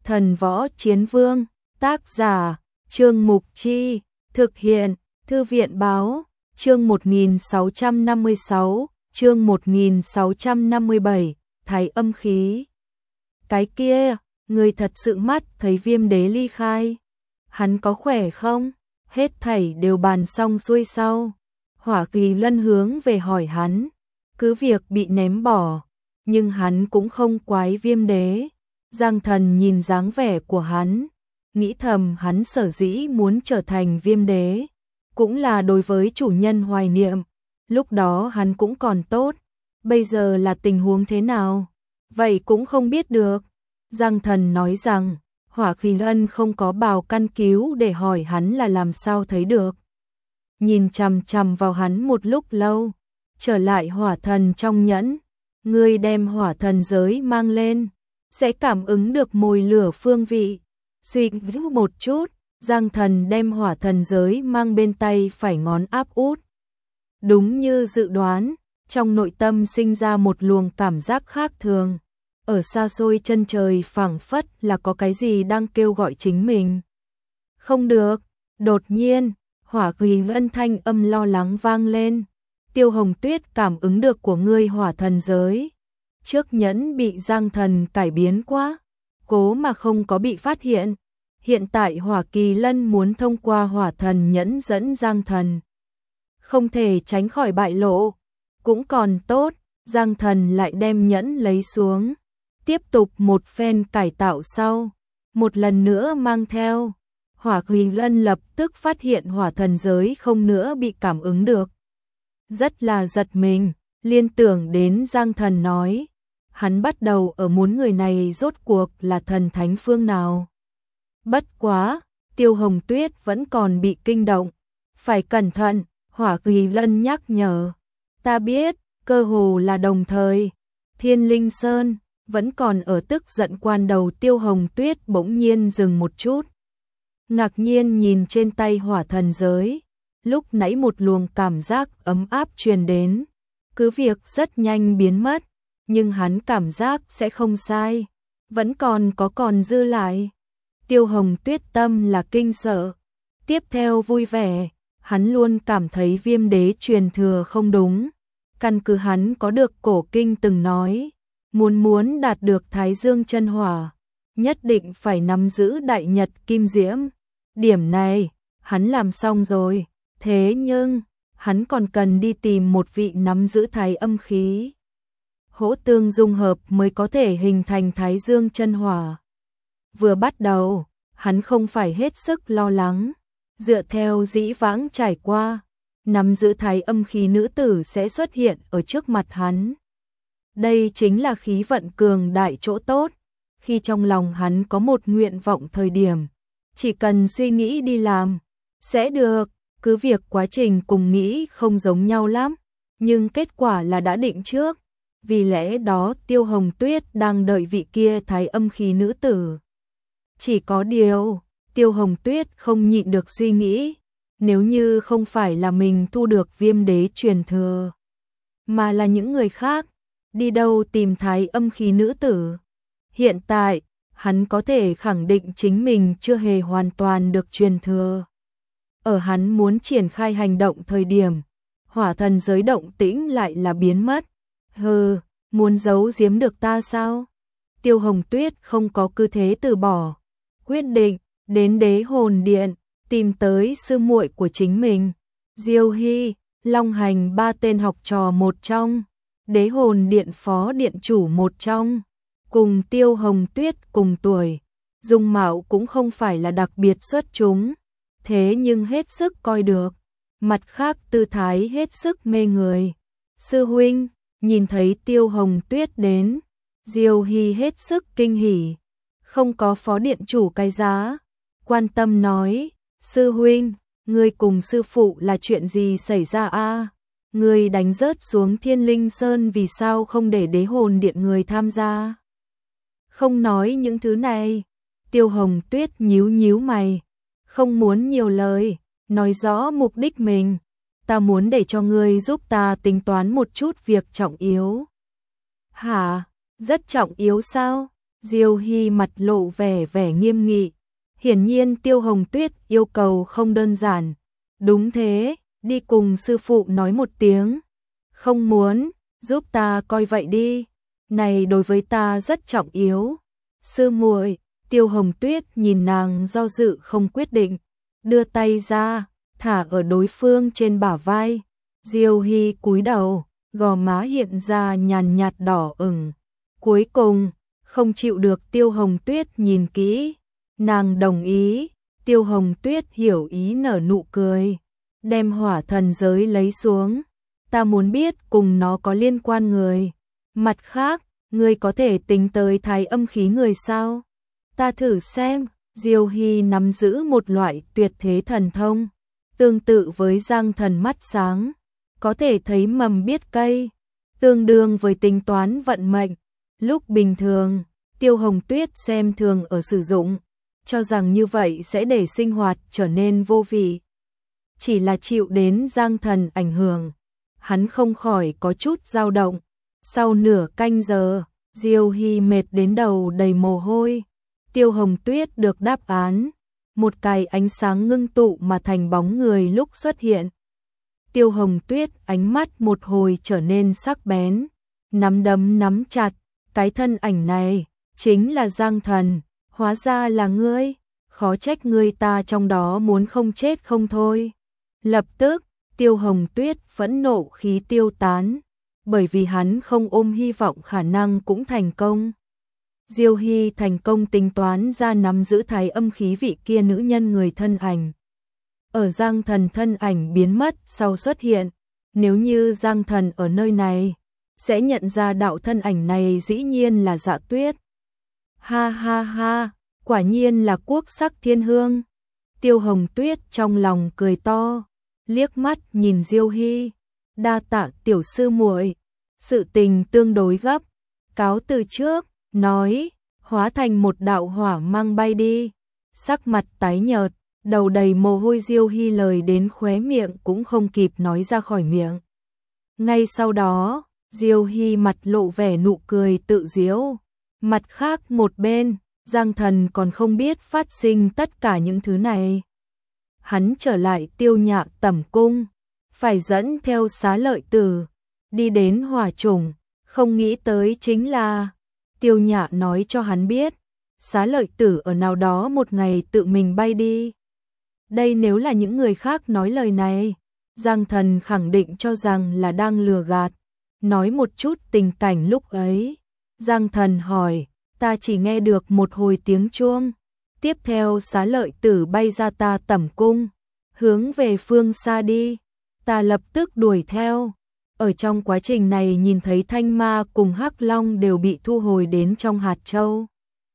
Thần Võ Chiến Vương, tác giả, Trương Mục Chi, thực hiện, Thư viện Báo, chương 1656, chương 1657, Thái âm khí. Cái kia, người thật sự mắt thấy Viêm Đế ly khai. Hắn có khỏe không? Hết thảy đều bàn xong xuôi sau. Hỏa Kỳ Lân hướng về hỏi hắn, cứ việc bị ném bỏ, nhưng hắn cũng không quái Viêm Đế. Giang Thần nhìn dáng vẻ của hắn, nghĩ thầm hắn sở dĩ muốn trở thành Viêm Đế, cũng là đối với chủ nhân hoài niệm. Lúc đó hắn cũng còn tốt, bây giờ là tình huống thế nào? Vậy cũng không biết được. Giang Thần nói rằng, Hỏa Kỳ Lân không có bào căn cứu để hỏi hắn là làm sao thấy được. Nhìn chằm chằm vào hắn một lúc lâu, trở lại hỏa thần trong nhẫn, ngươi đem hỏa thần giới mang lên, sẽ cảm ứng được mùi lửa phương vị. Suy nghĩ một chút, Giang Thần đem hỏa thần giới mang bên tay phải ngón áp út. Đúng như dự đoán, trong nội tâm sinh ra một luồng cảm giác khác thường. Ở xa xôi chân trời phảng phất là có cái gì đang kêu gọi chính mình. Không được, đột nhiên, Hỏa Kỳ Lân thanh âm lo lắng vang lên. Tiêu Hồng Tuyết cảm ứng được của ngươi hỏa thần giới. Trước nhẫn bị Giang Thần cải biến quá, cố mà không có bị phát hiện. Hiện tại Hỏa Kỳ Lân muốn thông qua hỏa thần nhẫn dẫn Giang Thần. Không thể tránh khỏi bại lộ. Cũng còn tốt, Giang Thần lại đem nhẫn lấy xuống. Tiếp tục một phen cải tạo sau, một lần nữa mang theo. Hỏa Kỳ Lân lập tức phát hiện hỏa thần giới không nữa bị cảm ứng được. Rất là giật mình, liên tưởng đến Giang Thần nói. Hắn bắt đầu ở muốn người này rốt cuộc là thần thánh phương nào. Bất quá, Tiêu Hồng Tuyết vẫn còn bị kinh động. Phải cẩn thận, Hỏa Kỳ Lân nhắc nhở. Ta biết, cơ hồ là đồng thời. Thiên Linh Sơn vẫn còn ở tức giận quan đầu. Tiêu Hồng Tuyết bỗng nhiên dừng một chút. Ngạc nhiên nhìn trên tay hỏa thần giới. Lúc nãy một luồng cảm giác ấm áp truyền đến. Cứ việc rất nhanh biến mất, nhưng hắn cảm giác sẽ không sai. Vẫn còn dư lại. Tiêu Hồng Tuyết tâm là kinh sợ. Tiếp theo vui vẻ, hắn luôn cảm thấy Viêm Đế truyền thừa không đúng. Căn cứ hắn có được cổ kinh từng nói, muốn đạt được Thái Dương chân hỏa, nhất định phải nắm giữ Đại Nhật Kim Diễm. Điểm này, hắn làm xong rồi, thế nhưng, hắn còn cần đi tìm một vị nắm giữ Thái âm khí. Hỗ tương dung hợp mới có thể hình thành Thái Dương chân hỏa. Vừa bắt đầu, hắn không phải hết sức lo lắng. Dựa theo dĩ vãng trải qua, nắm giữ Thái âm khí nữ tử sẽ xuất hiện ở trước mặt hắn. Đây chính là khí vận cường đại chỗ tốt. Khi trong lòng hắn có một nguyện vọng thời điểm, chỉ cần suy nghĩ đi làm, sẽ được. Cứ việc quá trình cùng nghĩ không giống nhau lắm, nhưng kết quả là đã định trước. Vì lẽ đó Tiêu Hồng Tuyết đang đợi vị kia Thái âm khí nữ tử. Chỉ có điều, Tiêu Hồng Tuyết không nhịn được suy nghĩ, nếu như không phải là mình thu được Viêm Đế truyền thừa, mà là những người khác, đi đâu tìm Thái âm khí nữ tử. Hiện tại, hắn có thể khẳng định chính mình chưa hề hoàn toàn được truyền thừa. Ở hắn muốn triển khai hành động thời điểm, hỏa thần giới động tĩnh lại là biến mất. Hừ, muốn giấu giếm được ta sao? Tiêu Hồng Tuyết không có cứ thế từ bỏ, quyết định đến Đế Hồn Điện, tìm tới sư muội của chính mình, Diêu Hy, Long Hành ba tên học trò một trong, Đế Hồn Điện phó điện chủ một trong, cùng Tiêu Hồng Tuyết cùng tuổi, dung mạo cũng không phải là đặc biệt xuất chúng, thế nhưng hết sức coi được, mặt khác tư thái hết sức mê người. Sư huynh, nhìn thấy Tiêu Hồng Tuyết đến, Diêu Hy hết sức kinh hỉ, không có phó điện chủ cái giá, quan tâm nói, sư huynh, ngươi cùng sư phụ là chuyện gì xảy ra a? Ngươi đánh rớt xuống Thiên Linh Sơn vì sao không để Đế Hồn Điện người tham gia? Không nói những thứ này. Tiêu Hồng Tuyết nhíu nhíu mày, không muốn nhiều lời, nói rõ mục đích mình. Ta muốn để cho ngươi giúp ta tính toán một chút việc trọng yếu. Hả? Rất trọng yếu sao? Diêu Hy mặt lộ vẻ nghiêm nghị. Hiển nhiên Tiêu Hồng Tuyết yêu cầu không đơn giản. Đúng thế, đi cùng sư phụ nói một tiếng. Không muốn, giúp ta coi vậy đi. Này đối với ta rất trọng yếu. Sư muội, Tiêu Hồng Tuyết nhìn nàng do dự không quyết định, đưa tay ra, thả ở đối phương trên bả vai. Diêu Hy cúi đầu, gò má hiện ra nhàn nhạt đỏ ửng. Cuối cùng, không chịu được Tiêu Hồng Tuyết nhìn kỹ, nàng đồng ý. Tiêu Hồng Tuyết hiểu ý nở nụ cười, đem hỏa thần giới lấy xuống. Ta muốn biết cùng nó có liên quan người. Mặt khác, ngươi có thể tính tới thái âm khí người sao? Ta thử xem. Diêu Hy nắm giữ một loại tuyệt thế thần thông, tương tự với Giang Thần mắt sáng, có thể thấy mầm biết cây, tương đương với tính toán vận mệnh. Lúc bình thường, Tiêu Hồng Tuyết xem thường ở sử dụng, cho rằng như vậy sẽ để sinh hoạt trở nên vô vị. Chỉ là chịu đến Giang Thần ảnh hưởng, hắn không khỏi có chút dao động. Sau nửa canh giờ, Diêu Hy mệt đến đầu đầy mồ hôi. Tiêu Hồng Tuyết được đáp án, một cái ánh sáng ngưng tụ mà thành bóng người lúc xuất hiện. Tiêu Hồng Tuyết ánh mắt một hồi trở nên sắc bén, nắm đấm nắm chặt, cái thân ảnh này chính là Giang Thần, hóa ra là ngươi, khó trách ngươi ta trong đó muốn không chết không thôi. Lập tức, Tiêu Hồng Tuyết phẫn nộ khí tiêu tán, bởi vì hắn không ôm hy vọng khả năng cũng thành công. Diêu Hy thành công tính toán ra nắm giữ thái âm khí vị kia nữ nhân người thân ảnh. Ở Giang Thần thân ảnh biến mất sau xuất hiện, nếu như Giang Thần ở nơi này, sẽ nhận ra đạo thân ảnh này dĩ nhiên là Dạ Tuyết. Ha ha ha, quả nhiên là quốc sắc thiên hương. Tiêu Hồng Tuyết trong lòng cười to, liếc mắt nhìn Diêu Hy, đa tạ tiểu sư muội, sự tình tương đối gấp, cáo từ trước. Nói, hóa thành một đạo hỏa mang bay đi. Sắc mặt tái nhợt, đầu đầy mồ hôi Diêu Hy lời đến khóe miệng cũng không kịp nói ra khỏi miệng. Ngay sau đó, Diêu Hy mặt lộ vẻ nụ cười tự giễu. Mặt khác một bên, Giang Thần còn không biết phát sinh tất cả những thứ này. Hắn trở lại Tiêu Nhạ tẩm cung, phải dẫn theo Xá Lợi Tử, đi đến Hỏa Chủng, không nghĩ tới chính là Tiêu Nhạ nói cho hắn biết, Xá Lợi Tử ở nào đó một ngày tự mình bay đi. Đây nếu là những người khác nói lời này, Giang Thần khẳng định cho rằng là đang lừa gạt. Nói một chút tình cảnh lúc ấy. Giang Thần hỏi, ta chỉ nghe được một hồi tiếng chuông. Tiếp theo Xá Lợi Tử bay ra ta tẩm cung, hướng về phương xa đi. Ta lập tức đuổi theo. Ở trong quá trình này nhìn thấy Thanh Ma cùng Hắc Long đều bị thu hồi đến trong hạt châu.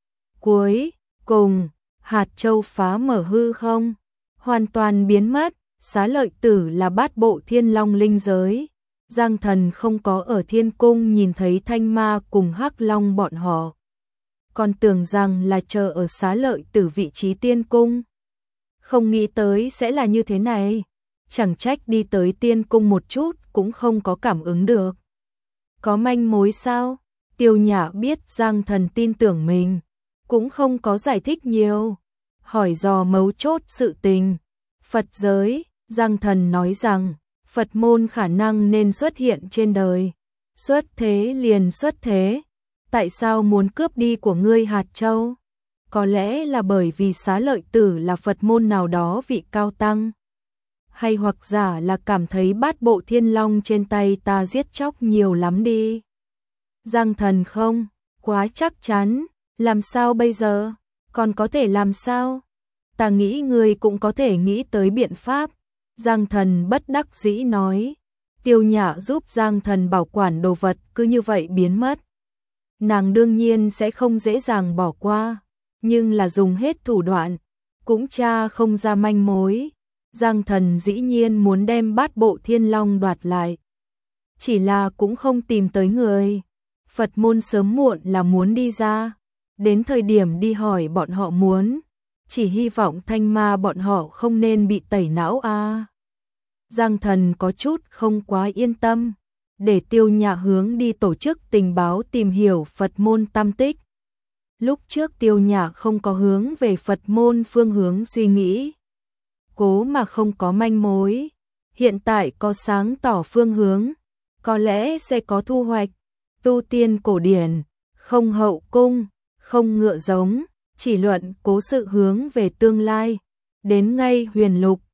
Cuối cùng, hạt châu phá mở hư không, hoàn toàn biến mất. Xá Lợi Tử là bát bộ Thiên Long linh giới. Giang Thần không có ở Thiên Cung nhìn thấy Thanh Ma cùng Hắc Long bọn họ, còn tưởng rằng là chờ ở Xá Lợi Tử vị trí Tiên Cung. Không nghĩ tới sẽ là như thế này. Chẳng trách đi tới Tiên Cung một chút cũng không có cảm ứng được. Có manh mối sao? Tiêu Nhã biết Giang Thần tin tưởng mình, cũng không có giải thích nhiều, hỏi dò mấu chốt sự tình. Phật giới, Giang Thần nói rằng, Phật môn khả năng nên xuất hiện trên đời. Xuất thế liền xuất thế. Tại sao muốn cướp đi của ngươi hạt châu? Có lẽ là bởi vì Xá Lợi Tử là Phật môn nào đó vị cao tăng. Hay hoặc giả là cảm thấy bát bộ Thiên Long trên tay ta giết chóc nhiều lắm đi. Giang Thần không, quá chắc chắn, làm sao bây giờ? Còn có thể làm sao? Ta nghĩ người cũng có thể nghĩ tới biện pháp. Giang Thần bất đắc dĩ nói. Tiêu Nhã giúp Giang Thần bảo quản đồ vật cứ như vậy biến mất. Nàng đương nhiên sẽ không dễ dàng bỏ qua, nhưng là dùng hết thủ đoạn, cũng tra không ra manh mối. Giang Thần dĩ nhiên muốn đem bát bộ Thiên Long đoạt lại. Chỉ là cũng không tìm tới người. Phật môn sớm muộn là muốn đi ra. Đến thời điểm đi hỏi bọn họ muốn. Chỉ hy vọng Thanh Ma bọn họ không nên bị tẩy não a. Giang Thần có chút không quá yên tâm. Để Tiêu Nhã hướng đi tổ chức tình báo tìm hiểu Phật môn tam tích. Lúc trước Tiêu Nhã không có hướng về Phật môn phương hướng suy nghĩ, cố mà không có manh mối, hiện tại có sáng tỏ phương hướng, có lẽ sẽ có thu hoạch. Tu tiên cổ điển, không hậu cung, không ngựa giống, chỉ luận cố sự hướng về tương lai. Đến ngay huyền lục,